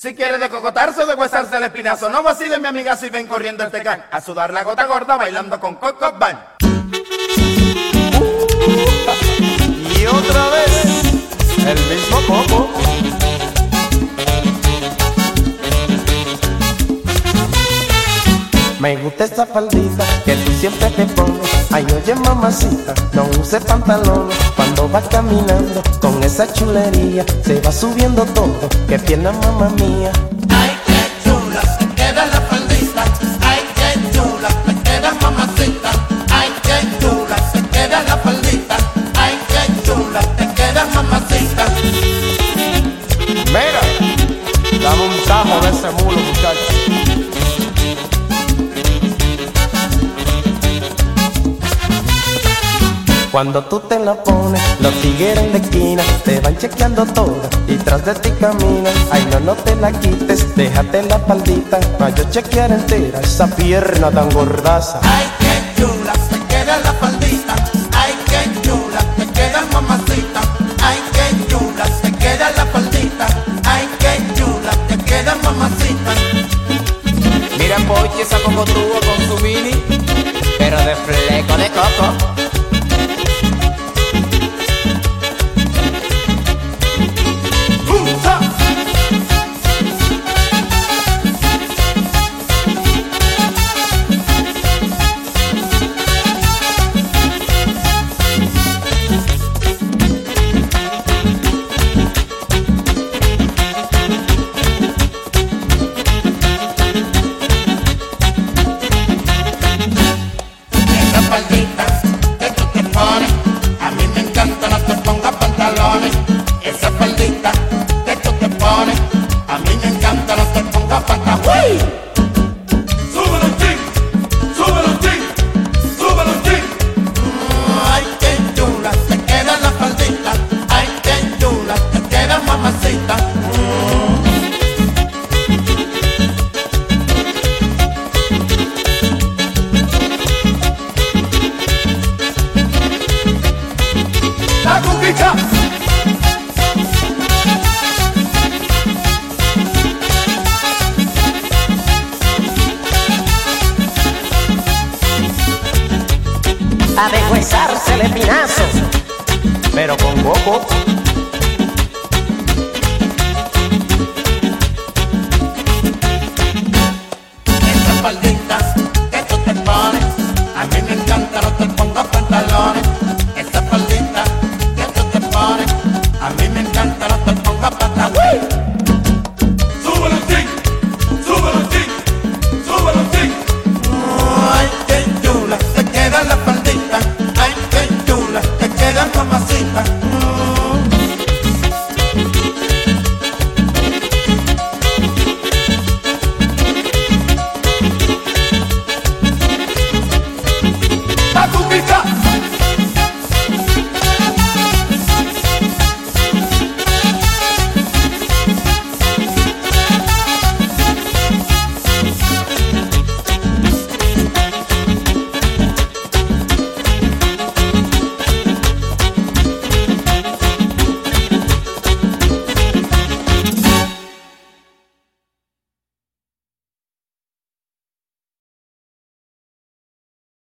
Si quieres descocotarse o deshuesarse el espinazo, no vaciles mi amigazo y ven corriendo el tecán a sudar la gota gorda bailando con Coco Van. Y otra vez, el mismo Coco. Me gusta esa faldita que tú siempre te pones. Ay, oye mamacita, no uses pantalones. Cuando vas caminando con esa chulería, se va subiendo todo, qué pierna mamá mía. Ay, qué chula, te queda la faldita. Ay, qué chula, te queda mamacita. Ay, qué chula, te queda la faldita. Ay, qué chula, te queda mamacita. Mira, dame un tajo de ese mulo, muchacho. Cuando tú te la pones, los tigres en la esquina te van chequeando todo y tras de ti caminan. Ay, no te la quites, déjate la faldita pa' yo chequear entera esa pierna tan gordaza. Ay, qué chula, te queda la faldita. Ay, qué chula, te queda mamacita. Ay, qué chula, te queda la faldita. Ay, qué chula, te queda mamacita. Mira, Pochi, esa cocotubo con su mini, pero de fleco de coco. Esa faldita que tú te pones, a mí me encanta, no te pongas pantalones. Súbelo un chin, súbelo un chin, súbelo un chin. Ay, qué chula, te queda la faldita. Ay, qué chula, te queda mamacita. La cuquicha. A deshuesarse el espinazo, pero con Coco.